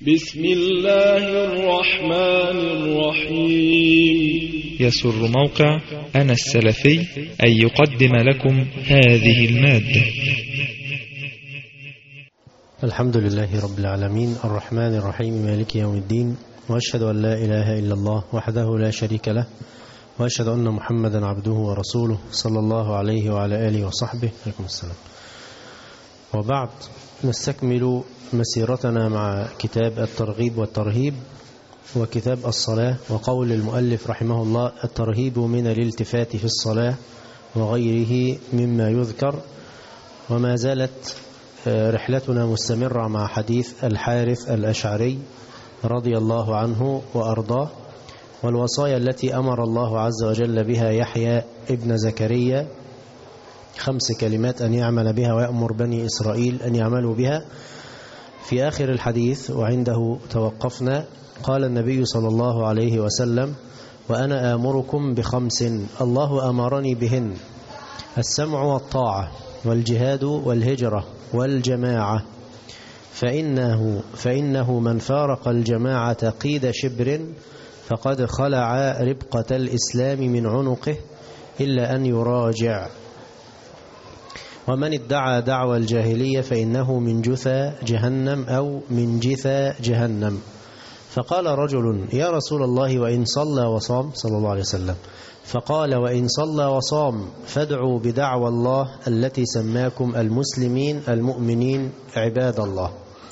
بسم الله الرحمن الرحيم. يسر موقع أنا السلفي أن يقدم لكم هذه المادة. الحمد لله رب العالمين الرحمن الرحيم مالك يوم الدين، وأشهد أن لا إله إلا الله وحده لا شريك له، وأشهد أن محمدا عبده ورسوله صلى الله عليه وعلى آله وصحبه. عليكم السلام. وبعد، نستكمل مسيرتنا مع كتاب الترغيب والترهيب وكتاب الصلاة. وقول المؤلف رحمه الله: الترهيب من الالتفات في الصلاة وغيره مما يذكر. وما زالت رحلتنا مستمرة مع حديث الحارث الأشعري رضي الله عنه وأرضاه، والوصايا التي أمر الله عز وجل بها يحيى ابن زكريا، 5 كلمات أن يعمل بها ويأمر بني إسرائيل أن يعملوا بها. في آخر الحديث وعنده توقفنا، قال النبي صلى الله عليه وسلم: وأنا آمركم ب5 الله أمرني بهن: السمع والطاعة والجهاد والهجرة والجماعة، فإنه من فارق الجماعة قيد شبر فقد خلع ربقة الإسلام من عنقه إلا أن يراجع. ومن ادعى دعوى الجاهلية فإنه من جثى جهنم أو من جثى جهنم. فقال رجل: يا رسول الله، وإن صلى وصام؟ صلى الله عليه وسلم. فقال: وإن صلى وصام فادعوا بدعوى الله التي سماكم المسلمين المؤمنين عباد الله.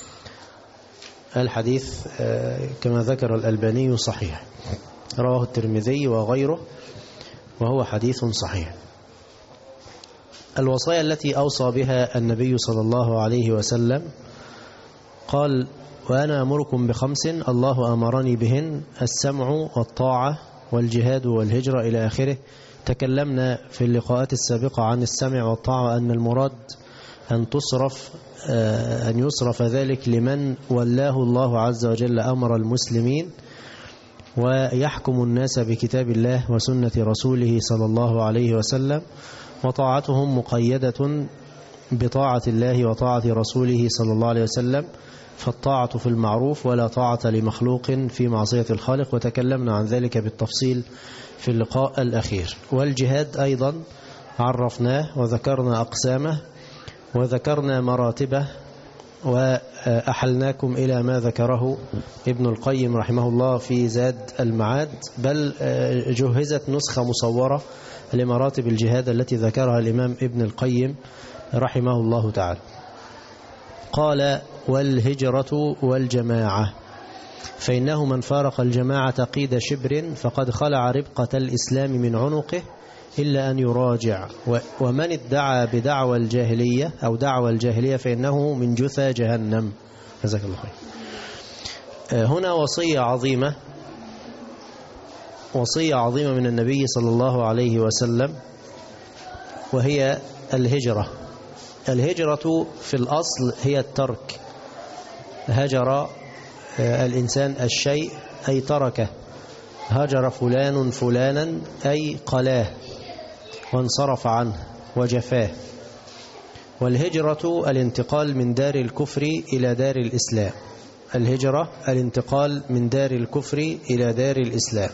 الحديث كما ذكر الألباني صحيح، رواه الترمذي وغيره، وهو حديث صحيح. الوصايا التي أوصى بها النبي صلى الله عليه وسلم، قال: وأنا أمركم ب5 الله أمرني بهن: السمع والطاعة والجهاد والهجرة إلى آخره. تكلمنا في اللقاءات السابقة عن السمع والطاعة، أن المراد أن يصرف ذلك لمن ولاه الله عز وجل أمر المسلمين ويحكم الناس بكتاب الله وسنة رسوله صلى الله عليه وسلم، وطاعتهم مقيدة بطاعة الله وطاعة رسوله صلى الله عليه وسلم، فالطاعة في المعروف ولا طاعة لمخلوق في معصية الخالق. وتكلمنا عن ذلك بالتفصيل في اللقاء الأخير. والجهاد أيضا عرفناه وذكرنا أقسامه وذكرنا مراتبه، وأحلناكم إلى ما ذكره ابن القيم رحمه الله في زاد المعاد، بل جهزت نسخة مصورة لمراتب الجهاد التي ذكرها الإمام ابن القيم رحمه الله تعالى. قال: والهجرة والجماعة، فإنه من فارق الجماعة قيد شبر فقد خلع ربقة الإسلام من عنقه إلا أن يراجع. ومن ادعى بدعوى الجاهلية أو دعوى الجاهلية فإنه من جثى جهنم. جزاك الله خير. هنا وصية عظيمة من النبي صلى الله عليه وسلم، وهي الهجرة. الهجرة في الأصل هي الترك. هجر الإنسان الشيء أي تركه. هجر فلان فلانا أي قلاه وانصرف عنه وجفاه. والهجرة الانتقال من دار الكفر إلى دار الإسلام. الهجرة الانتقال من دار الكفر إلى دار الإسلام،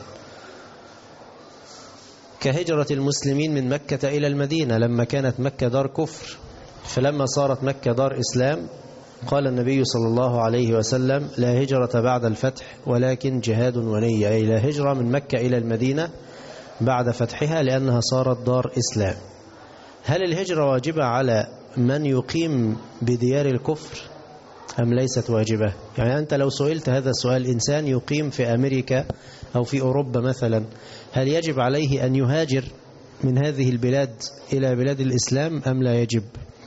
كهجرة المسلمين من مكة إلى المدينة لما كانت مكة دار كفر، فلما صارت مكة دار إسلام قال النبي صلى الله عليه وسلم: لا هجرة بعد الفتح ولكن جهاد ونية، أي لا هجرة من مكة إلى المدينة بعد فتحها لأنها صارت دار إسلام. هل الهجرة واجبة على من يقيم بديار الكفر أم ليست واجبة؟ يعني أنت لو سئلت هذا السؤال، إنسان يقيم في أمريكا أو في أوروبا مثلا، هل يجب عليه أن يهاجر من هذه البلاد إلى بلاد الإسلام أم لا يجب؟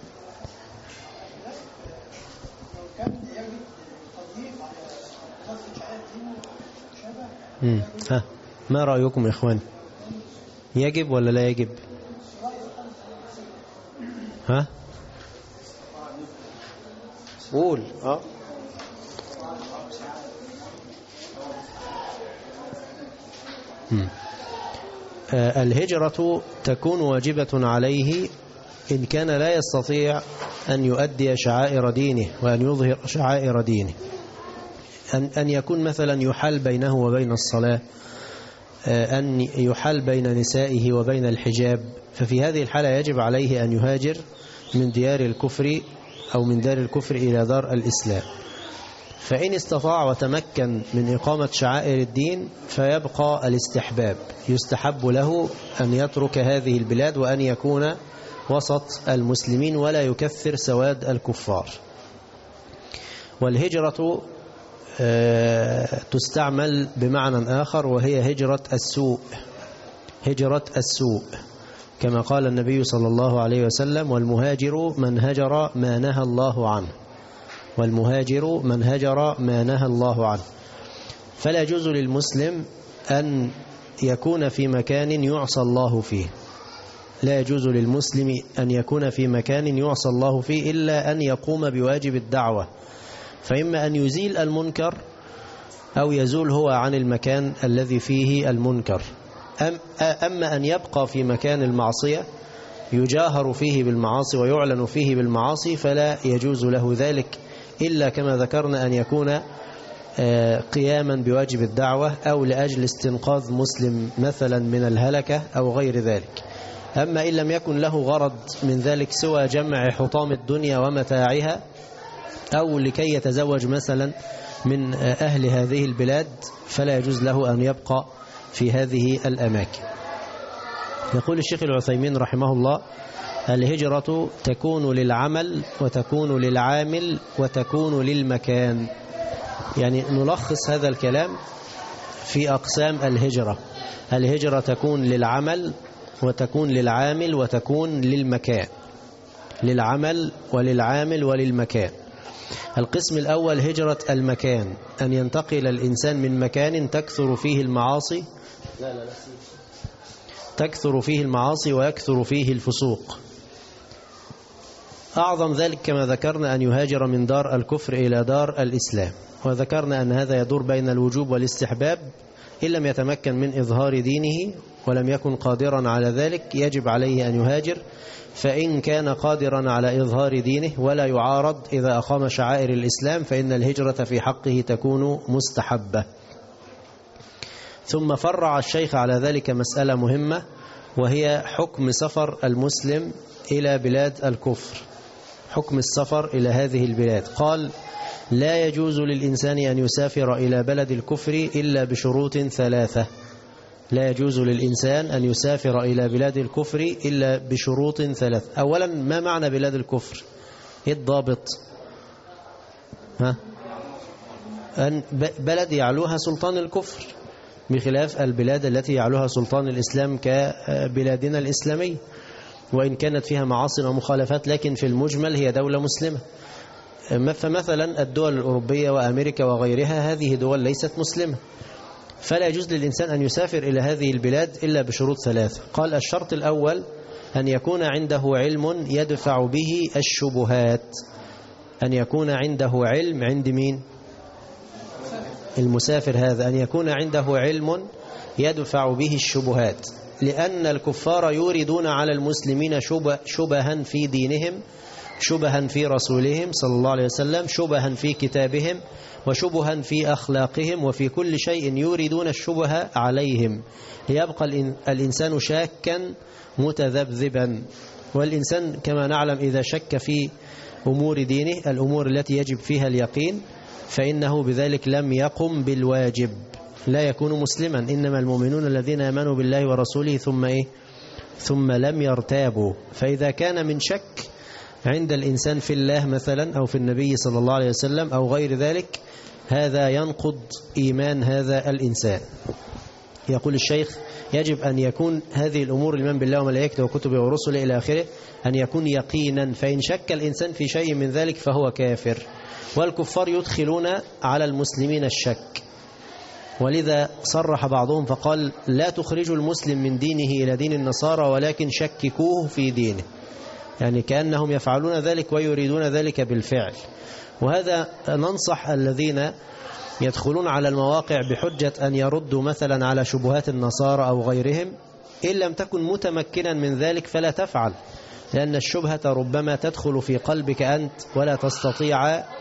ما رأيكم يا إخوان؟ يجب ولا لا يجب؟ قول. الهجرة تكون واجبة عليه إن كان لا يستطيع أن يؤدي شعائر دينه وأن يظهر شعائر دينه. أن يكون مثلا يحال بينه وبين الصلاة، أن يحال بين نسائه وبين الحجاب، ففي هذه الحالة يجب عليه أن يهاجر من ديار الكفر أو من دار الكفر إلى دار الإسلام. فإن استطاع وتمكن من إقامة شعائر الدين فيبقى الاستحباب، يستحب له أن يترك هذه البلاد وأن يكون وسط المسلمين ولا يكثر سواد الكفار. والهجرة تستعمل بمعنى آخر وهي هجرة السوء، هجرة السوء، كما قال النبي صلى الله عليه وسلم: والمهاجر من هجر ما نهى الله عنه، والمهاجر من هجر ما نهى الله عنه. فلا يجوز للمسلم أن يكون في مكان يعصى الله فيه، لا يجوز للمسلم أن يكون في مكان يعصى الله فيه إلا أن يقوم بواجب الدعوة، فإما أن يزيل المنكر أو يزول هو عن المكان الذي فيه المنكر. أما أن يبقى في مكان المعصية يجاهر فيه بالمعاصي ويعلن فيه بالمعاصي فلا يجوز له ذلك، إلا كما ذكرنا أن يكون قياما بواجب الدعوة أو لأجل استنقاذ مسلم مثلا من الهلكة أو غير ذلك. أما إن لم يكن له غرض من ذلك سوى جمع حطام الدنيا ومتاعها أو لكي يتزوج مثلا من أهل هذه البلاد فلا يجوز له أن يبقى في هذه الأماكن. يقول الشيخ العثيمين رحمه الله: الهجرة تكون للعمل وتكون للعامل وتكون للمكان. يعني نلخص هذا الكلام في أقسام الهجرة: الهجرة تكون للعمل وتكون للعامل وتكون للمكان، للعمل وللعامل وللمكان. القسم الأول هجرة المكان، أن ينتقل الإنسان من مكان تكثر فيه المعاصي ويكثر فيه الفسوق. أعظم ذلك كما ذكرنا أن يهاجر من دار الكفر إلى دار الإسلام، وذكرنا أن هذا يدور بين الوجوب والاستحباب. إن لم يتمكن من إظهار دينه ولم يكن قادرا على ذلك يجب عليه أن يهاجر، فإن كان قادرا على إظهار دينه ولا يعارض إذا أقام شعائر الإسلام فإن الهجرة في حقه تكون مستحبة. ثم فرع الشيخ على ذلك مسألة مهمة وهي حكم سفر المسلم إلى بلاد الكفر، حكم السفر إلى هذه البلاد. قال: لا يجوز للإنسان أن يسافر إلى بلد الكفر إلا بشروط ثلاثة. لا يجوز للإنسان أن يسافر إلى بلاد الكفر إلا بشروط ثلاثة. أولا، ما معنى بلاد الكفر؟ إيه الضابط؟ أن بلد يعلوها سلطان الكفر، بخلاف البلاد التي يعلوها سلطان الإسلام كبلادنا الإسلامية، وإن كانت فيها معاصي ومخالفات لكن في المجمل هي دولة مسلمة. فمثلا الدول الأوروبية وأمريكا وغيرها هذه دول ليست مسلمة، فلا يجوز للإنسان أن يسافر إلى هذه البلاد إلا بشروط ثلاثة. قال: الشرط الأول أن يكون عنده علم يدفع به الشبهات. أن يكون عنده علم، عند مين؟ المسافر هذا، أن يكون عنده علم يدفع به الشبهات، لأن الكفار يوردون على المسلمين شبها في دينهم، شبها في رسولهم صلى الله عليه وسلم، شبها في كتابهم، وشبها في أخلاقهم، وفي كل شيء يوردون الشبه عليهم ليبقى الإنسان شاكا متذبذبا. والإنسان كما نعلم إذا شك في أمور دينه، الأمور التي يجب فيها اليقين، فإنه بذلك لم يقم بالواجب، لا يكون مسلما. إنما المؤمنون الذين آمنوا بالله ورسوله ثم لم يرتابوا. فإذا كان من شك عند الإنسان في الله مثلا أو في النبي صلى الله عليه وسلم أو غير ذلك، هذا ينقض إيمان هذا الإنسان. يقول الشيخ: يجب أن يكون هذه الأمور الإيمان بالله وملائكته وكتبه ورسله إلى آخره أن يكون يقينا، فإن شك الإنسان في شيء من ذلك فهو كافر. والكفار يدخلون على المسلمين الشك، ولذا صرح بعضهم فقال: لا تخرجوا المسلم من دينه إلى دين النصارى ولكن شككوه في دينه، يعني كأنهم يفعلون ذلك ويريدون ذلك بالفعل. وهذا ننصح الذين يدخلون على المواقع بحجة أن يردوا مثلا على شبهات النصارى أو غيرهم، إن لم تكن متمكنا من ذلك فلا تفعل، لأن الشبهة ربما تدخل في قلبك أنت ولا تستطيع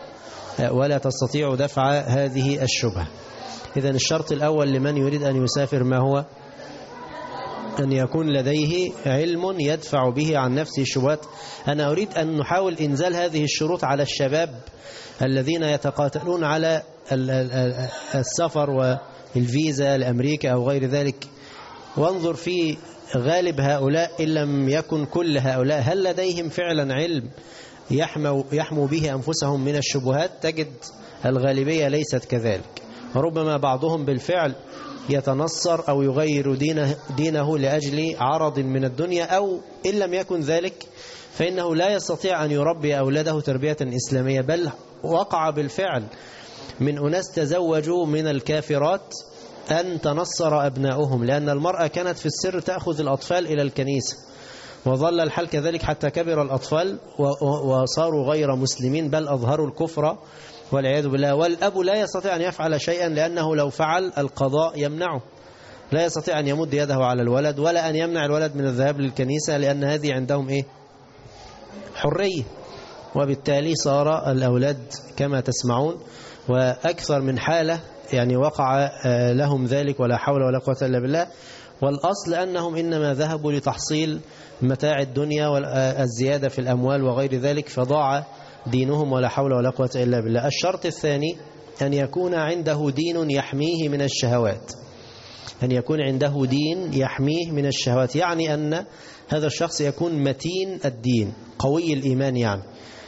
ولا تستطيع دفع هذه الشبهة. إذن الشرط الأول لمن يريد أن يسافر ما هو؟ أن يكون لديه علم يدفع به عن نفسه الشبهات. أنا أريد أن نحاول إنزال هذه الشروط على الشباب الذين يتقاتلون على السفر والفيزا لأمريكا أو غير ذلك، وانظر في غالب هؤلاء إن لم يكن كل هؤلاء هل لديهم فعلا علم يحموا به أنفسهم من الشبهات؟ تجد الغالبية ليست كذلك، وربما بعضهم بالفعل يتنصر أو يغير دينه لأجل عرض من الدنيا، أو إن لم يكن ذلك فإنه لا يستطيع أن يربي أولاده تربية إسلامية. بل وقع بالفعل من أناس تزوجوا من الكافرات أن تنصر أبناؤهم، لأن المرأة كانت في السر تأخذ الأطفال إلى الكنيسة، وظل الحال كذلك حتى كبر الأطفال وصاروا غير مسلمين، بل أظهروا الكفر والعياذ بالله. والأب لا يستطيع أن يفعل شيئا، لأنه لو فعل القضاء يمنعه، لا يستطيع أن يمد يده على الولد ولا أن يمنع الولد من الذهاب للكنيسة، لأن هذه عندهم إيه؟ حرية. وبالتالي صار الأولاد كما تسمعون، وأكثر من حالة يعني وقع لهم ذلك، ولا حول ولا قوة إلا بالله. والأصل أنهم إنما ذهبوا لتحصيل متاع الدنيا والزيادة في الأموال وغير ذلك، فضاع دينهم، ولا حول ولا قوة إلا بالله. الشرط الثاني أن يكون عنده دين يحميه من الشهوات، أن يكون عنده دين يحميه من الشهوات، يعني أن هذا الشخص يكون متين الدين قوي الإيمان، يعني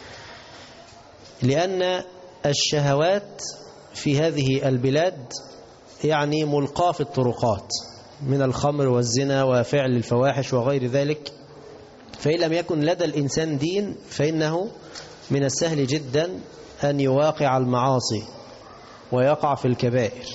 لأن الشهوات في هذه البلاد يعني ملقاة في الطرقات من الخمر والزنا وفعل الفواحش وغير ذلك. فإن لم يكن لدى الإنسان دين فإنه من السهل جدا أن يواقع المعاصي ويقع في الكبائر،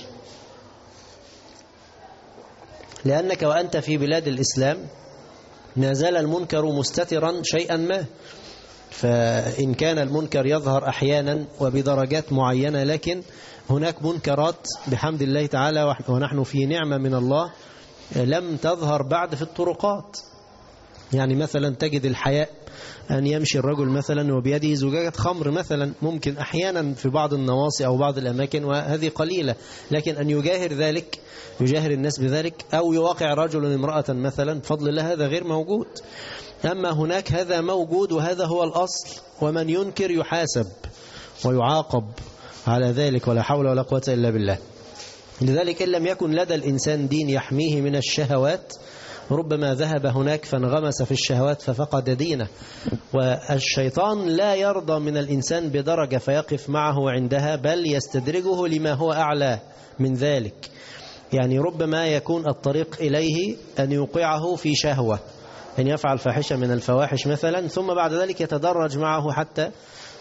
لأنك وأنت في بلاد الإسلام ما زال المنكر مستترا شيئا ما، فإن كان المنكر يظهر أحيانا وبدرجات معينة، لكن هناك منكرات بحمد الله تعالى ونحن في نعمة من الله لم تظهر بعد في الطرقات. يعني مثلا تجد الحياء أن يمشي الرجل مثلا وبيده زجاجة خمر مثلا، ممكن أحيانا في بعض النواصي أو بعض الأماكن، وهذه قليلة، لكن أن يجاهر ذلك، يجاهر الناس بذلك، أو يواقع رجل امرأة مثلا، بفضل الله هذا غير موجود. أما هناك هذا موجود، وهذا هو الأصل، ومن ينكر يحاسب ويعاقب على ذلك، ولا حول ولا قوة إلا بالله. لذلك إن لم يكن لدى الإنسان دين يحميه من الشهوات، ربما ذهب هناك فانغمس في الشهوات ففقد دينه. والشيطان لا يرضى من الإنسان بدرجة فيقف معه عندها، بل يستدرجه لما هو أعلى من ذلك. يعني ربما يكون الطريق إليه أن يوقعه في شهوة، أن يفعل فاحشة من الفواحش مثلا، ثم بعد ذلك يتدرج معه حتى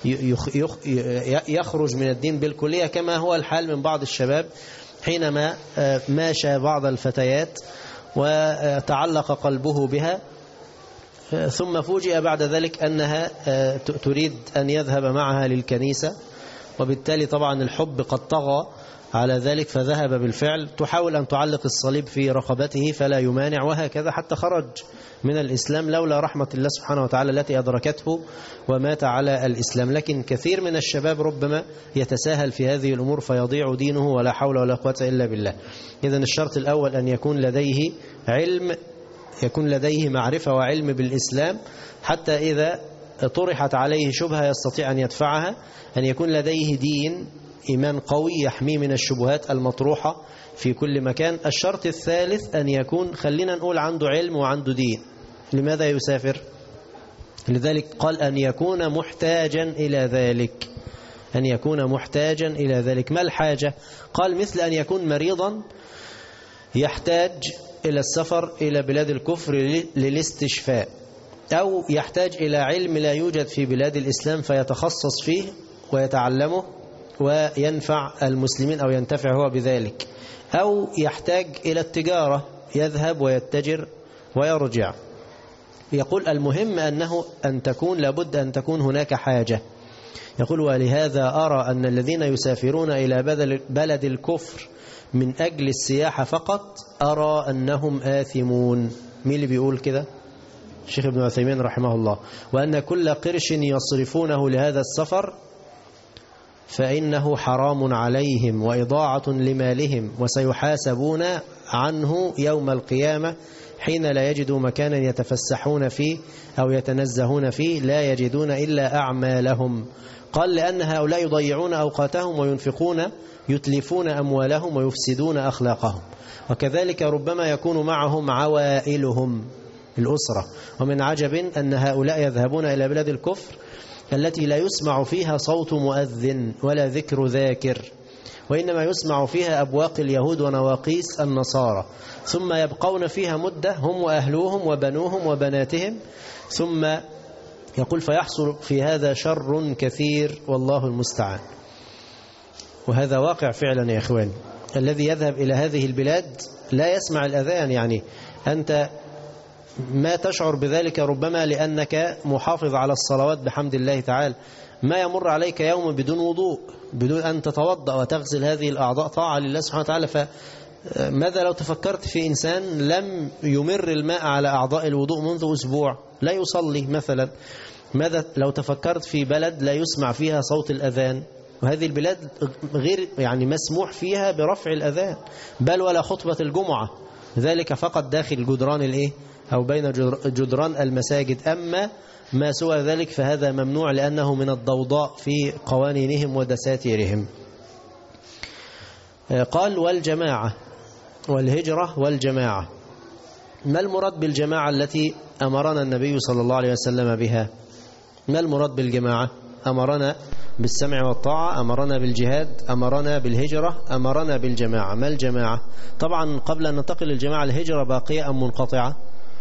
يخرج من الدين بالكلية، كما هو الحال من بعض الشباب حينما ماشى بعض الفتيات وتعلق قلبه بها، ثم فوجئ بعد ذلك أنها تريد أن يذهب معها للكنيسة، وبالتالي طبعا الحب قد طغى على ذلك، فذهب بالفعل. تحاول أن تعلق الصليب في رقبته فلا يمانع، وهكذا حتى خرج من الإسلام لولا رحمة الله سبحانه وتعالى التي أدركته ومات على الإسلام. لكن كثير من الشباب ربما يتساهل في هذه الأمور فيضيع دينه، ولا حول ولا قوة إلا بالله. إذن الشرط الأول أن يكون لديه علم، يكون لديه معرفة وعلم بالإسلام، حتى إذا طرحت عليه شبهة يستطيع أن يدفعها، أن يكون لديه دين إيمان قوي يحميه من الشبهات المطروحة في كل مكان. الشرط الثالث أن يكون، خلينا نقول، عنده علم وعنده دين. لماذا يسافر؟ لذلك قال أن يكون محتاجا إلى ذلك، أن يكون محتاجا إلى ذلك. ما الحاجة؟ قال مثل أن يكون مريضا يحتاج إلى السفر إلى بلاد الكفر للاستشفاء، أو يحتاج إلى علم لا يوجد في بلاد الإسلام فيتخصص فيه ويتعلمه وينفع المسلمين أو ينتفع هو بذلك، أو يحتاج إلى التجارة يذهب ويتجر ويرجع. يقول المهم أن تكون، لابد أن تكون هناك حاجة. يقول ولهذا أرى أن الذين يسافرون إلى بلد الكفر من أجل السياحة فقط أرى أنهم آثمون. مين اللي بيقول كده؟ الشيخ ابن عثيمين رحمه الله. وأن كل قرش يصرفونه لهذا السفر فإنه حرام عليهم وإضاعة لمالهم، وسيحاسبون عنه يوم القيامة حين لا يجدوا مكانا يتفسحون فيه أو يتنزهون فيه، لا يجدون إلا أعمالهم. قال لأن هؤلاء يضيعون أوقاتهم وينفقون يتلفون أموالهم ويفسدون أخلاقهم، وكذلك ربما يكون معهم عوائلهم الأسرة. ومن عجب أن هؤلاء يذهبون إلى بلاد الكفر التي لا يسمع فيها صوت مؤذن ولا ذكر ذاكر، وإنما يسمع فيها أبواق اليهود ونواقيس النصارى، ثم يبقون فيها مدة هم وأهلوهم وبنوهم وبناتهم، ثم يقول فيحصل في هذا شر كثير والله المستعان. وهذا واقع فعلا يا إخواني. الذي يذهب إلى هذه البلاد لا يسمع الأذان، يعني أنت ما تشعر بذلك ربما لأنك محافظ على الصلوات بحمد الله تعالى، ما يمر عليك يوم بدون وضوء، بدون أن تتوضأ وتغسل هذه الأعضاء طاعة لله سبحانه وتعالى. فماذا لو تفكرت في إنسان لم يمر الماء على أعضاء الوضوء منذ أسبوع لا يصلي مثلا؟ ماذا لو تفكرت في بلد لا يسمع فيها صوت الأذان؟ وهذه البلاد غير يعني مسموح فيها برفع الأذان بل ولا خطبة الجمعة، ذلك فقط داخل جدران الإيه أو بين جدران المساجد، أما ما سوى ذلك فهذا ممنوع لأنه من الضوضاء في قوانينهم ودساتيرهم. قال والجماعة والهجرة والجماعة. ما المراد بالجماعة التي أمرنا النبي صلى الله عليه وسلم بها؟ ما المراد بالجماعة؟ أمرنا بالسمع والطاعة، أمرنا بالجهاد، أمرنا بالهجرة، أمرنا بالجماعة. ما الجماعة؟ طبعا قبل أن ننتقل للجماعة، الهجرة باقية أم منقطعة؟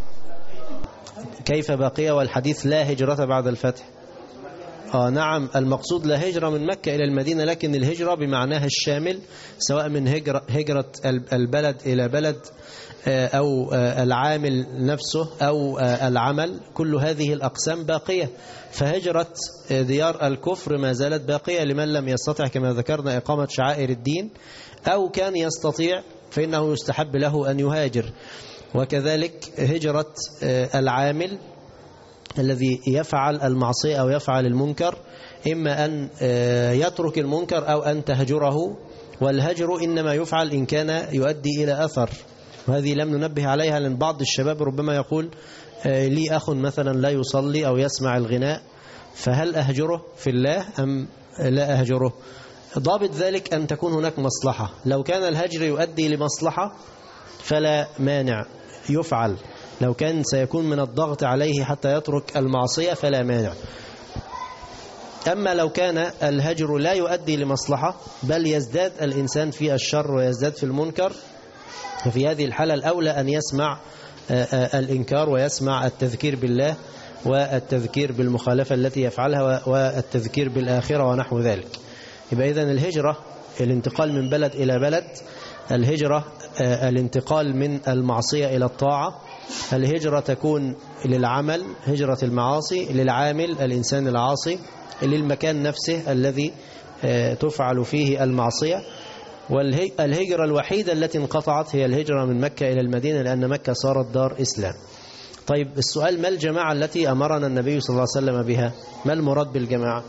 كيف باقية والحديث لا هجرة بعد الفتح؟ نعم، المقصود لا هجرة من مكة إلى المدينة، لكن الهجرة بمعناها الشامل، سواء من هجرة البلد إلى بلد أو العامل نفسه أو العمل، كل هذه الأقسام باقية. فهجرة ديار الكفر ما زالت باقية لمن لم يستطع كما ذكرنا إقامة شعائر الدين، أو كان يستطيع فإنه يستحب له أن يهاجر. وكذلك هجرة العامل الذي يفعل المعصية أو يفعل المنكر، إما أن يترك المنكر أو أن تهجره، والهجر إنما يفعل إن كان يؤدي إلى أثر، وهذه لم ننبه عليها لأن بعض الشباب ربما يقول لي أخ مثلا لا يصلي أو يسمع الغناء، فهل أهجره في الله أم لا أهجره؟ ضابط ذلك أن تكون هناك مصلحة. لو كان الهجر يؤدي لمصلحة فلا مانع يفعل، لو كان سيكون من الضغط عليه حتى يترك المعصية فلا مانع. أما لو كان الهجر لا يؤدي لمصلحة بل يزداد الإنسان في الشر ويزداد في المنكر، ففي هذه الحالة الأولى أن يسمع الإنكار ويسمع التذكير بالله والتذكير بالمخالفة التي يفعلها والتذكير بالآخرة ونحو ذلك. يبقى إذن الهجرة الانتقال من بلد إلى بلد، الهجرة الانتقال من المعصية إلى الطاعة، الهجرة تكون للعمل هجرة المعاصي، للعامل الإنسان العاصي، للمكان نفسه الذي تفعل فيه المعصية. والهجرة الوحيدة التي انقطعت هي الهجرة من مكة إلى المدينة، لأن مكة صارت دار إسلام. طيب السؤال، ما الجماعة التي أمرنا النبي صلى الله عليه وسلم بها؟ ما المراد بالجماعة؟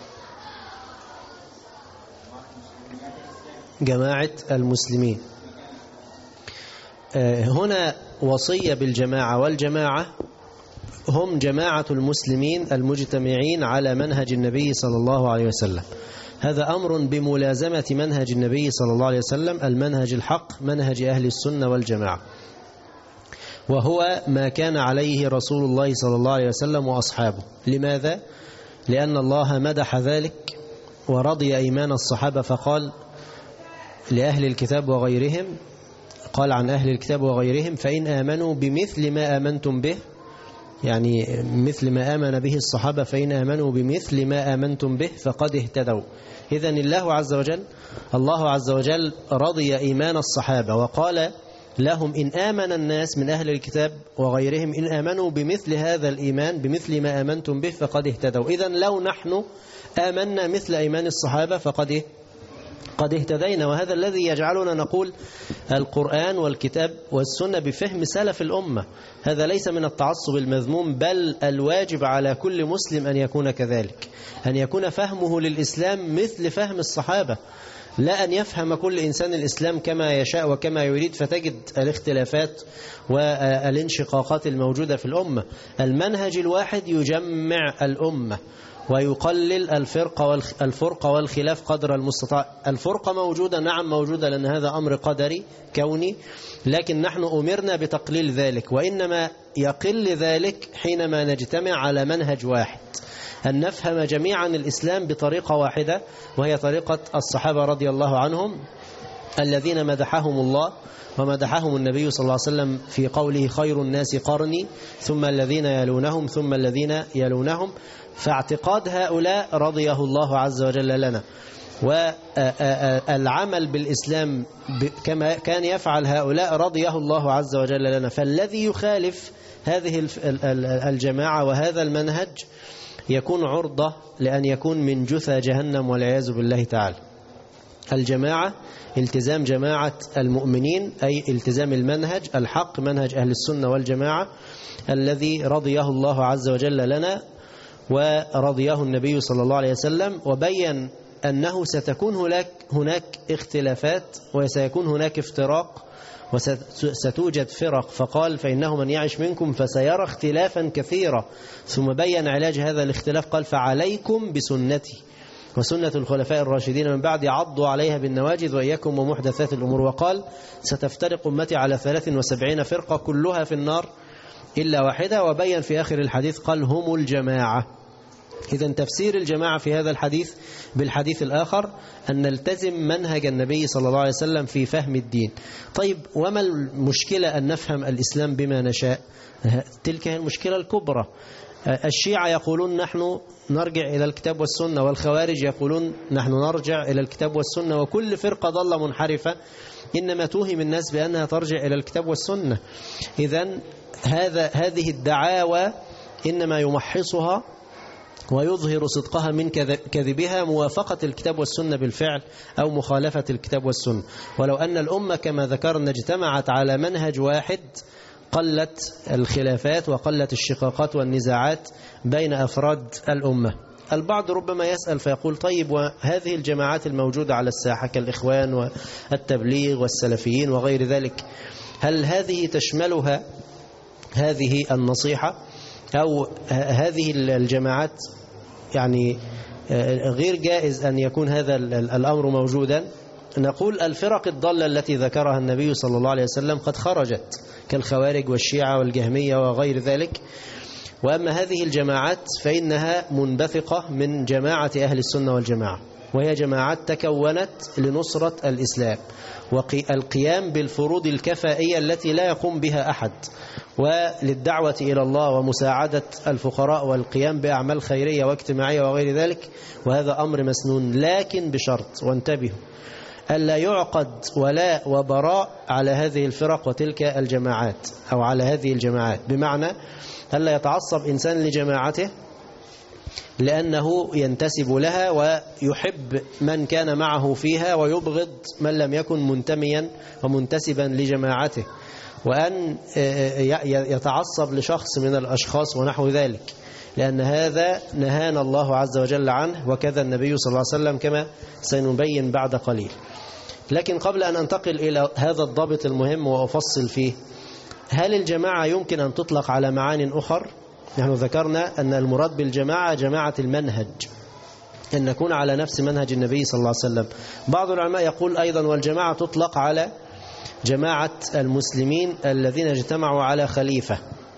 جماعة المسلمين. هنا وصية بالجماعة، والجماعة هم جماعة المسلمين المجتمعين على منهج النبي صلى الله عليه وسلم. هذا أمر بملازمة منهج النبي صلى الله عليه وسلم، المنهج الحق، منهج أهل السنة والجماعة، وهو ما كان عليه رسول الله صلى الله عليه وسلم وأصحابه. لماذا؟ لأن الله مدح ذلك ورضي إيمان الصحابة، فقال لأهل الكتاب وغيرهم، قال عن أهل الكتاب وغيرهم فإن آمنوا بمثل ما آمنتم به، يعني مثل ما آمن به الصحابة، فإن آمنوا بمثل ما آمنتم به فقد اهتدوا. إذن الله عز وجل رضي إيمان الصحابة وقال لهم إن آمن الناس من أهل الكتاب وغيرهم إن آمنوا بمثل هذا الإيمان بمثل ما آمنتم به فقد اهتدوا. إذن لو نحن آمنا مثل إيمان الصحابة فقد قد اهتدينا. وهذا الذي يجعلنا نقول القرآن والكتاب والسنة بفهم سلف الأمة. هذا ليس من التعصب المذموم، بل الواجب على كل مسلم أن يكون كذلك، أن يكون فهمه للإسلام مثل فهم الصحابة، لا أن يفهم كل إنسان الإسلام كما يشاء وكما يريد، فتجد الاختلافات والانشقاقات الموجودة في الأمة. المنهج الواحد يجمع الأمة ويقلل الفرقة والخلاف قدر المستطاع. الفرقة موجودة، نعم موجودة، لأن هذا أمر قدري كوني، لكن نحن أمرنا بتقليل ذلك، وإنما يقل ذلك حينما نجتمع على منهج واحد، أن نفهم جميعا الإسلام بطريقة واحدة، وهي طريقة الصحابة رضي الله عنهم الذين مدحهم الله ومدحهم النبي صلى الله عليه وسلم في قوله خير الناس قرني ثم الذين يلونهم ثم الذين يلونهم. فاعتقاد هؤلاء رضيه الله عز وجل لنا، والعمل بالإسلام كما كان يفعل هؤلاء رضيه الله عز وجل لنا. فالذي يخالف هذه الجماعة وهذا المنهج يكون عرضة لأن يكون من جثى جهنم والعياذ بالله تعالى. الجماعة التزام جماعة المؤمنين، أي التزام المنهج الحق، منهج أهل السنة والجماعة الذي رضيه الله عز وجل لنا ورضيه النبي صلى الله عليه وسلم، وبين أنه ستكون هناك اختلافات وسيكون هناك افتراق وستوجد فرق، فقال فإنه من يعش منكم فسيرى اختلافا كثيرا، ثم بين علاج هذا الاختلاف قال فعليكم بسنتي وسنة الخلفاء الراشدين من بعد عضوا عليها بالنواجذ وإياكم ومحدثات الأمور، وقال ستفترق أمتي على 73 فرقة كلها في النار إلا واحدة، وبين في آخر الحديث قال هم الجماعة. إذن تفسير الجماعة في هذا الحديث بالحديث الآخر أن نلتزم منهج النبي صلى الله عليه وسلم في فهم الدين. طيب وما المشكلة أن نفهم الإسلام بما نشاء؟ تلك هي المشكلة الكبرى. الشيعة يقولون نحن نرجع إلى الكتاب والسنة، والخوارج يقولون نحن نرجع إلى الكتاب والسنة، وكل فرقة ضالة منحرفة إنما توهم الناس بأنها ترجع إلى الكتاب والسنة. إذن هذه الدعاوى إنما يمحصها ويظهر صدقها من كذبها موافقة الكتاب والسنة بالفعل أو مخالفة الكتاب والسنة. ولو أن الأمة كما ذكرنا اجتمعت على منهج واحد قلت الخلافات وقلت الشقاقات والنزاعات بين أفراد الأمة. البعض ربما يسأل فيقول طيب وهذه الجماعات الموجودة على الساحة كالإخوان والتبليغ والسلفيين وغير ذلك، هل هذه تشملها هذه النصيحة أو هذه الجماعات؟ يعني غير جائز أن يكون هذا الأمر موجودا. نقول الفرق الضالة التي ذكرها النبي صلى الله عليه وسلم قد خرجت كالخوارج والشيعة والجهمية وغير ذلك، وأما هذه الجماعات فإنها منبثقة من جماعة أهل السنة والجماعة، وهي جماعات تكونت لنصرة الإسلام والقيام بالفروض الكفائية التي لا يقوم بها أحد، وللدعوة إلى الله ومساعدة الفقراء والقيام بأعمال خيرية واجتماعية وغير ذلك، وهذا أمر مسنون، لكن بشرط، وانتبهوا، ألا يعقد ولاء وبراء على هذه الفرق وتلك الجماعات أو على هذه الجماعات، بمعنى ألا يتعصب إنسان لجماعته لأنه ينتسب لها ويحب من كان معه فيها ويبغض من لم يكن منتميا ومنتسبا لجماعته، وأن يتعصب لشخص من الأشخاص ونحو ذلك، لأن هذا نهانا الله عز وجل عنه وكذا النبي صلى الله عليه وسلم كما سنبين بعد قليل. لكن قبل أن أنتقل إلى هذا الضابط المهم وأفصل فيه، هل الجماعة يمكن أن تطلق على معان أخر؟ نحن ذكرنا أن المراد بالجماعة جماعة المنهج، أن نكون على نفس منهج النبي صلى الله عليه وسلم. بعض العلماء يقول أيضا والجماعة تطلق على جماعة المسلمين الذين اجتمعوا على خليفة،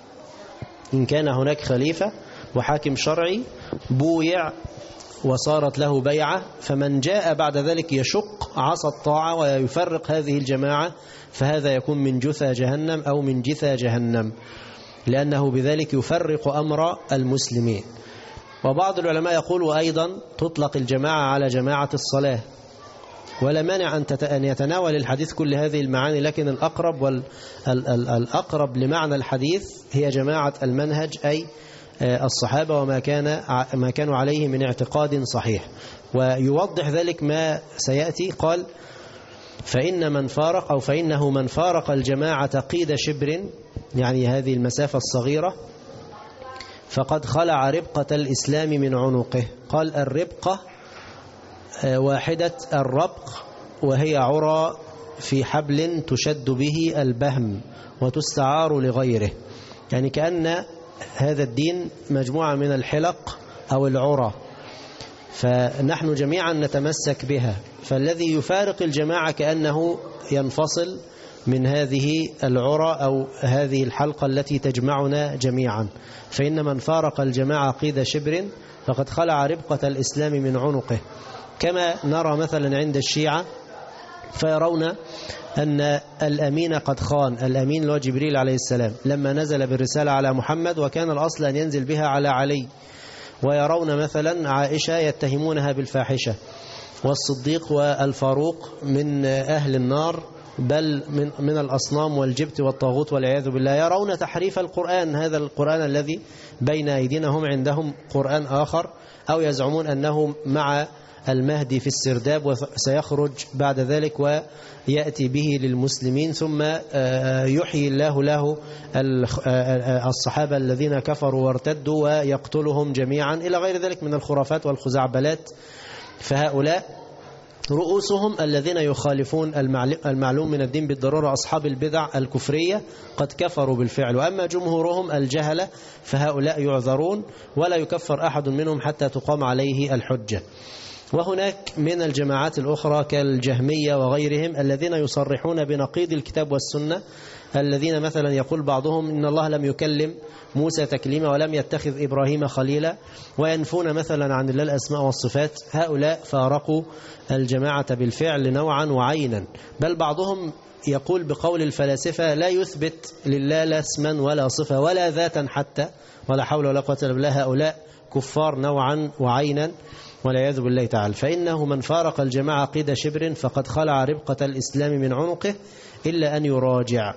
إن كان هناك خليفة وحاكم شرعي بويع وصارت له بيعة، فمن جاء بعد ذلك يشق عصا الطاعة ويفرق هذه الجماعة فهذا يكون من جثى جهنم أو من جثى جهنم، لأنه بذلك يفرق أمر المسلمين. وبعض العلماء يقول وأيضا تطلق الجماعة على جماعة الصلاة، ولا مانع أن يتناول الحديث كل هذه المعاني، لكن الأقرب لمعنى الحديث هي جماعة المنهج، أي الصحابة وما كانوا عليه من اعتقاد صحيح. ويوضح ذلك ما سيأتي، قال فإنه من فارق الجماعة قيد شبر، يعني هذه المسافة الصغيرة، فقد خلع ربقة الإسلام من عنقه. قال الربقة واحدة الربق، وهي عرى في حبل تشد به البهم وتستعار لغيره، يعني كأن هذا الدين مجموعة من الحلق أو العرى، فنحن جميعا نتمسك بها. فالذي يفارق الجماعة كأنه ينفصل من هذه العرى أو هذه الحلقة التي تجمعنا جميعا. فإن من فارق الجماعة قيد شبر فقد خلع ربقة الإسلام من عنقه، كما نرى مثلا عند الشيعة فيرون أن الأمين قد خان. الأمين اللي هو جبريل عليه السلام لما نزل بالرسالة على محمد، وكان الأصل أن ينزل بها على علي. ويرون مثلا عائشة يتهمونها بالفاحشة، والصديق والفاروق من أهل النار، بل من الأصنام والجبت والطاغوت والعياذ بالله. يرون تحريف القرآن، هذا القرآن الذي بين أيدينا هم عندهم قرآن آخر، أو يزعمون أنه مع المهدي في السرداب وسيخرج بعد ذلك ويأتي به للمسلمين، ثم يحيي الله له الصحابة الذين كفروا وارتدوا ويقتلهم جميعا إلى غير ذلك من الخرافات والخزعبلات. فهؤلاء رؤوسهم الذين يخالفون المعلوم من الدين بالضرورة، أصحاب البدع الكفرية قد كفروا بالفعل. وأما جمهورهم الجهلة فهؤلاء يعذرون ولا يكفر أحد منهم حتى تقام عليه الحجة. وهناك من الجماعات الأخرى كالجهمية وغيرهم الذين يصرحون بنقيض الكتاب والسنة، الذين مثلا يقول بعضهم إن الله لم يكلم موسى تكليما ولم يتخذ إبراهيم خليلا، وينفون مثلا عن الله الأسماء والصفات. هؤلاء فارقوا الجماعة بالفعل نوعا وعينا، بل بعضهم يقول بقول الفلاسفة لا يثبت لله لا اسما ولا صفة ولا ذاتا حتى، ولا حول ولا قوة إلا بالله. هؤلاء كفار نوعا وعينا والعياذ بالله تعالى. فإنه من فارق الجماعة قيد شبر فقد خلع ربقة الإسلام من عنقه إلا أن يراجع،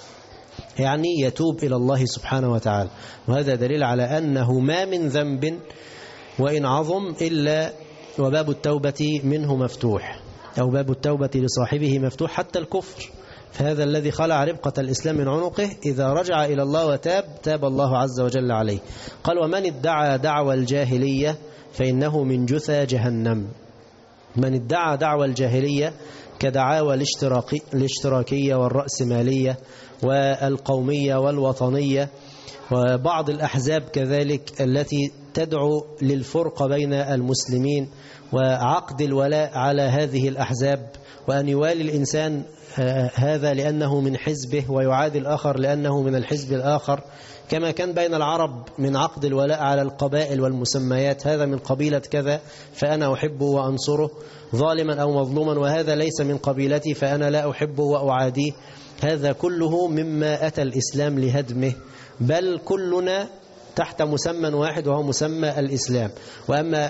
يعني يتوب إلى الله سبحانه وتعالى. وهذا دليل على أنه ما من ذنب وإن عظم إلا وباب التوبة منه مفتوح، أو باب التوبة لصاحبه مفتوح حتى الكفر. فهذا الذي خلع ربقة الإسلام من عنقه إذا رجع إلى الله وتاب تاب الله عز وجل عليه. قال ومن ادعى دعوى الجاهلية فإنه من جثى جهنم. من ادعى دعوى الجاهلية كدعاوى الاشتراكية والرأسمالية والقومية والوطنية وبعض الأحزاب كذلك التي تدعو للفرقة بين المسلمين وعقد الولاء على هذه الأحزاب، وأن يوالي الإنسان هذا لأنه من حزبه ويعادي الآخر لأنه من الحزب الآخر، كما كان بين العرب من عقد الولاء على القبائل والمسميات، هذا من قبيلة كذا فأنا أحبه وأنصره ظالما أو مظلوما، وهذا ليس من قبيلتي فأنا لا أحبه وأعاديه. هذا كله مما أتى الإسلام لهدمه، بل كلنا تحت مسمى واحد وهو مسمى الإسلام. وأما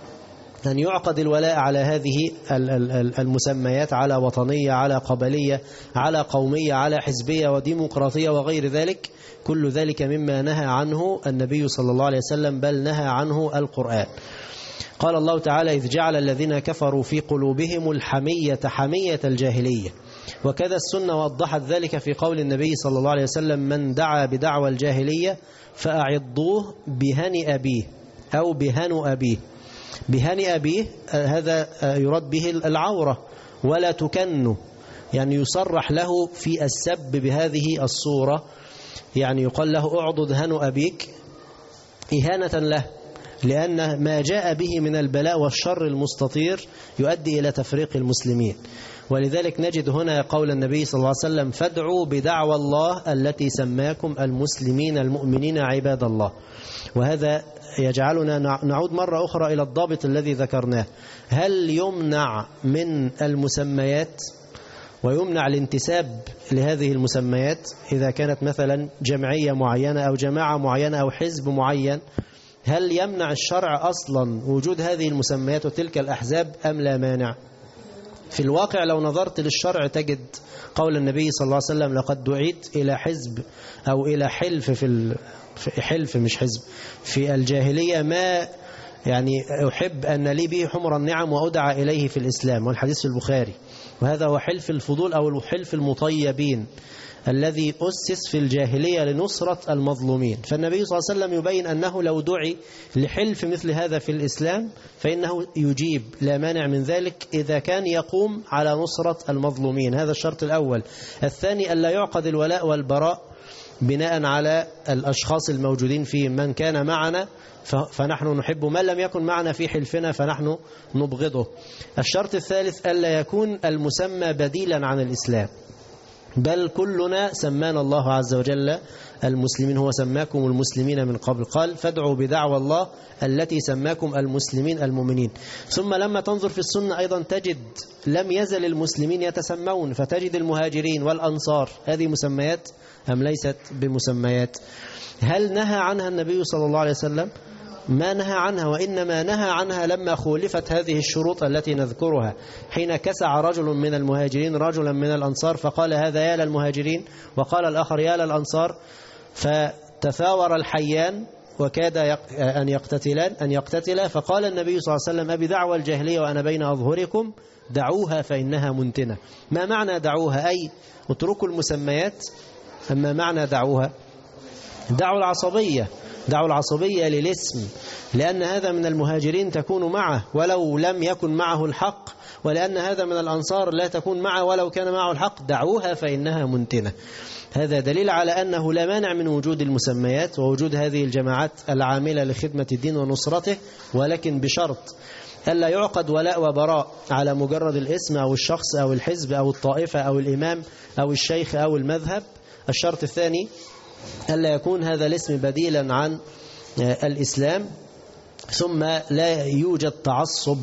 أن يعقد الولاء على هذه المسميات، على وطنية، على قبلية، على قومية، على حزبية وديمقراطية وغير ذلك، كل ذلك مما نهى عنه النبي صلى الله عليه وسلم، بل نهى عنه القرآن. قال الله تعالى إذ جعل الذين كفروا في قلوبهم الحمية حمية الجاهلية. وكذا السنة وضحت ذلك في قول النبي صلى الله عليه وسلم من دعا بدعوى الجاهلية فأعضوه بهني أبيه أو بهن أبيه. بهني أبيه هذا يراد به العورة ولا تكن، يعني يصرح له في السب بهذه الصورة، يعني يقال له اعضد هن أبيك إهانة له، لأن ما جاء به من البلاء والشر المستطير يؤدي إلى تفريق المسلمين. ولذلك نجد هنا قول النبي صلى الله عليه وسلم فادعوا بدعوى الله التي سماكم المسلمين المؤمنين عباد الله. وهذا يجعلنا نعود مرة أخرى إلى الضابط الذي ذكرناه. هل يمنع من المسميات ويمنع الانتساب لهذه المسميات إذا كانت مثلا جمعية معينة أو جماعة معينة أو حزب معين؟ هل يمنع الشرع أصلا وجود هذه المسميات وتلك الأحزاب أم لا مانع؟ في الواقع لو نظرت للشرع تجد قول النبي صلى الله عليه وسلم: لقد دعيت إلى حزب أو إلى حلف حلف مش حزب في الجاهلية ما يعني أحب أن لي به حمر النعم وأدعى إليه في الإسلام، والحديث في البخاري. وهذا هو حلف الفضول أو حلف المطيبين الذي أسس في الجاهلية لنصرة المظلومين. فالنبي صلى الله عليه وسلم يبين أنه لو دعي لحلف مثل هذا في الإسلام فإنه يجيب، لا مانع من ذلك إذا كان يقوم على نصرة المظلومين. هذا الشرط الأول. الثاني ألا يعقد الولاء والبراء بناء على الأشخاص الموجودين فيه. من كان معنا فنحن نحبه، من لم يكن معنا في حلفنا فنحن نبغضه. الشرط الثالث ألا يكون المسمى بديلا عن الإسلام، بل كلنا سمانا الله عز وجل المسلمين، هو سماكم المسلمين من قبل، قال: فادعوا بدعوى الله التي سماكم المسلمين المؤمنين. ثم لما تنظر في السنة أيضا تجد لم يزل المسلمين يتسمون، فتجد المهاجرين والأنصار، هذه مسميات أم ليست بمسميات؟ هل نهى عنها النبي صلى الله عليه وسلم؟ ما نهى عنها، وإنما نهى عنها لما خولفت هذه الشروط التي نذكرها، حين كسع رجل من المهاجرين رجلا من الأنصار فقال: هذا يا للمهاجرين، وقال الآخر يا للأنصار، فتثاور الحيان وكاد أن يقتتلا، فقال النبي صلى الله عليه وسلم: أبي دعوى الجاهلية وأنا بين أظهركم دعوها فإنها منتنة. ما معنى دعوها؟ أي اتركوا المسميات. أما معنى دعوها، دعوا العصبية، دعوا العصبية للاسم، لأن هذا من المهاجرين تكون معه ولو لم يكن معه الحق، ولأن هذا من الأنصار لا تكون معه ولو كان معه الحق، دعوها فإنها منتنة. هذا دليل على أنه لا مانع من وجود المسميات ووجود هذه الجماعات العاملة لخدمة الدين ونصرته، ولكن بشرط ألا يعقد ولاء وبراء على مجرد الاسم أو الشخص أو الحزب أو الطائفة أو الإمام أو الشيخ أو المذهب. الشرط الثاني ألا يكون هذا الاسم بديلا عن الإسلام. ثم لا يوجد تعصب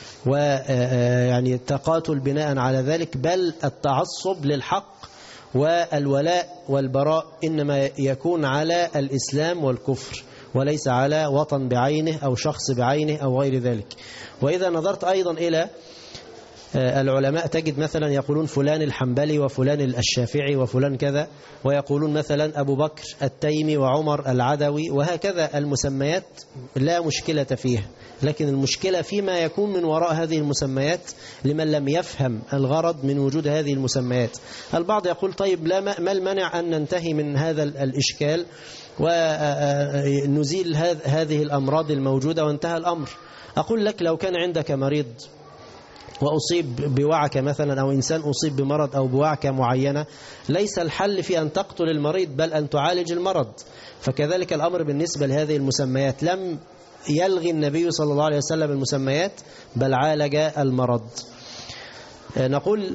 ويعني تقاتل بناء على ذلك، بل التعصب للحق والولاء والبراء إنما يكون على الإسلام والكفر، وليس على وطن بعينه أو شخص بعينه أو غير ذلك. وإذا نظرت أيضا إلى العلماء تجد مثلا يقولون فلان الحنبلي وفلان الشافعي وفلان كذا، ويقولون مثلا أبو بكر التيمي وعمر العدوي، وهكذا المسميات لا مشكلة فيها، لكن المشكلة فيما يكون من وراء هذه المسميات لمن لم يفهم الغرض من وجود هذه المسميات. البعض يقول: طيب ما المنع أن ننتهي من هذا الإشكال ونزيل هذه الأمراض الموجودة وانتهى الأمر؟ أقول لك: لو كان عندك مريض وأصيب بوعكة مثلا، أو إنسان أصيب بمرض أو بوعكة معينة، ليس الحل في أن تقتل المريض بل أن تعالج المرض. فكذلك الأمر بالنسبة لهذه المسميات، لم يلغي النبي صلى الله عليه وسلم المسميات بل عالج المرض. نقول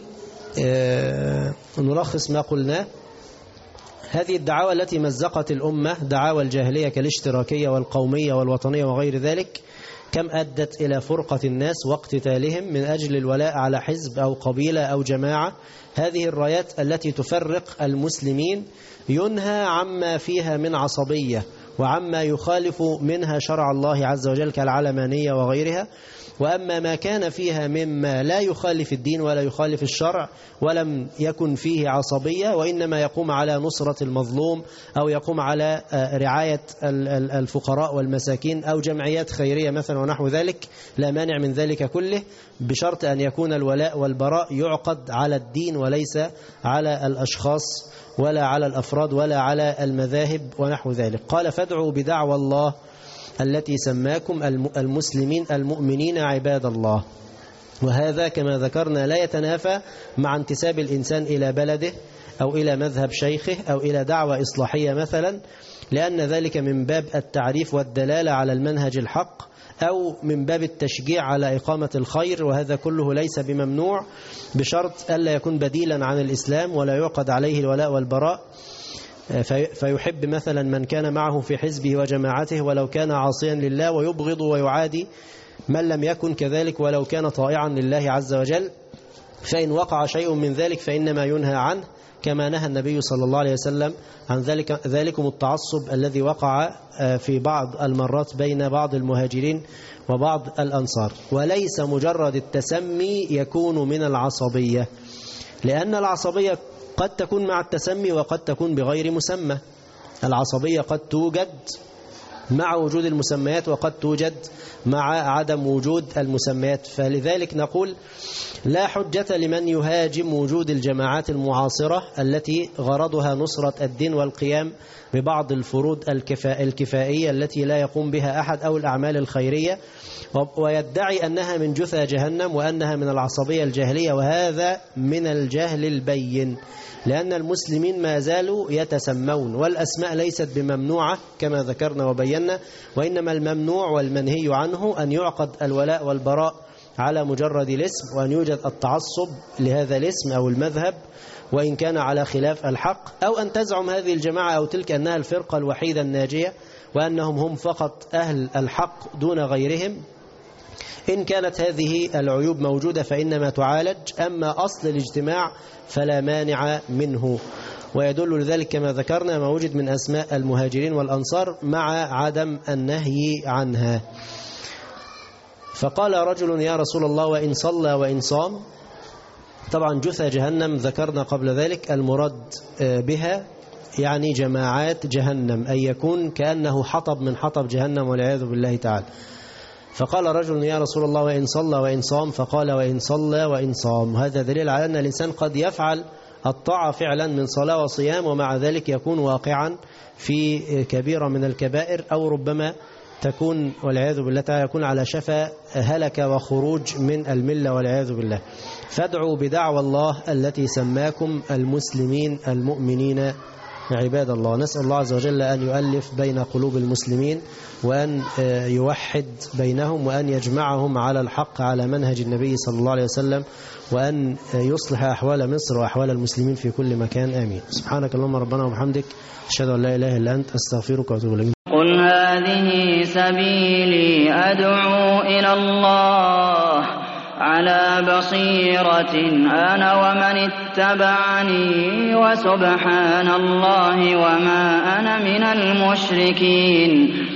نلخص ما قلناه: هذه الدعاوى التي مزقت الأمة، دعاوى الجاهلية كالاشتراكية والقومية والوطنية وغير ذلك، كم أدت إلى فرقة الناس واقتتالهم من أجل الولاء على حزب أو قبيلة أو جماعة. هذه الرايات التي تفرق المسلمين ينهى عما فيها من عصبية وعما يخالف منها شرع الله عز وجل كالعلمانية وغيرها. وأما ما كان فيها مما لا يخالف الدين ولا يخالف الشرع ولم يكن فيه عصبية، وإنما يقوم على نصرة المظلوم أو يقوم على رعاية الفقراء والمساكين أو جمعيات خيرية مثلا ونحو ذلك، لا مانع من ذلك كله، بشرط أن يكون الولاء والبراء يعقد على الدين وليس على الأشخاص ولا على الأفراد ولا على المذاهب ونحو ذلك. قال: فادعوا بدعوى الله التي سماكم المسلمين المؤمنين عباد الله. وهذا كما ذكرنا لا يتنافى مع انتساب الإنسان إلى بلده أو إلى مذهب شيخه أو إلى دعوة إصلاحية مثلا، لأن ذلك من باب التعريف والدلالة على المنهج الحق أو من باب التشجيع على إقامة الخير، وهذا كله ليس بممنوع، بشرط ألا يكون بديلا عن الإسلام ولا يعقد عليه الولاء والبراء، فيحب مثلا من كان معه في حزبه وجماعته ولو كان عاصيا لله، ويبغض ويعادي من لم يكن كذلك ولو كان طائعا لله عز وجل. فإن وقع شيء من ذلك فإنما ينهى عنه، كما نهى النبي صلى الله عليه وسلم عن ذلكم التعصب الذي وقع في بعض المرات بين بعض المهاجرين وبعض الأنصار. وليس مجرد التسمي يكون من العصبية، لأن العصبية قد تكون مع التسمي وقد تكون بغير مسمى. العصبية قد توجد مع وجود المسميات وقد توجد مع عدم وجود المسميات. فلذلك نقول لا حجة لمن يهاجم وجود الجماعات المعاصرة التي غرضها نصرة الدين والقيام ببعض الفروض الكفائية التي لا يقوم بها أحد أو الأعمال الخيرية، ويدعي أنها من جثى جهنم وأنها من العصبية الجاهلية، وهذا من الجهل البين، لأن المسلمين ما زالوا يتسمون، والأسماء ليست بممنوعة كما ذكرنا وبينا، وإنما الممنوع والمنهي عنه أن يعقد الولاء والبراء على مجرد الاسم، وأن يوجد التعصب لهذا الاسم أو المذهب وإن كان على خلاف الحق، أو أن تزعم هذه الجماعة أو تلك أنها الفرقة الوحيدة الناجية وأنهم هم فقط أهل الحق دون غيرهم. إن كانت هذه العيوب موجودة فإنما تعالج، أما أصل الاجتماع فلا مانع منه. ويدل لذلك كما ذكرنا ما وجد من أسماء المهاجرين والأنصار مع عدم النهي عنها. فقال رجل يا رسول الله وإن صلى وإن صام. طبعا جثى جهنم ذكرنا قبل ذلك المراد بها يعني جماعات جهنم، أي يكون كأنه حطب من حطب جهنم والعياذ بالله تعالى. فقال رجل يا رسول الله وإن صلى وإن صام، فقال وإن صلى وإن صام. هذا دليل على أن الإنسان قد يفعل الطاعة فعلا من صلاة وصيام ومع ذلك يكون واقعا في كبيرة من الكبائر، أو ربما تكون والعياذ بالله تعالى يكون على شفا هلك وخروج من الملة والعياذ بالله. فادعوا بدعوى الله التي سماكم المسلمين المؤمنين عباد الله. نسأل الله عز وجل أن يؤلف بين قلوب المسلمين، وأن يوحد بينهم، وأن يجمعهم على الحق على منهج النبي صلى الله عليه وسلم، وأن يصلح أحوال مصر وأحوال المسلمين في كل مكان. آمين. سبحانك اللهم ربنا وبحمدك، أشهد أن لا إله إلا أنت، أستغفرك وأتوب إليك. قل هذه سبيلي أدعو إلى الله على بصيرة أنا ومن اتبعني، وسبحان الله وما أنا من المشركين.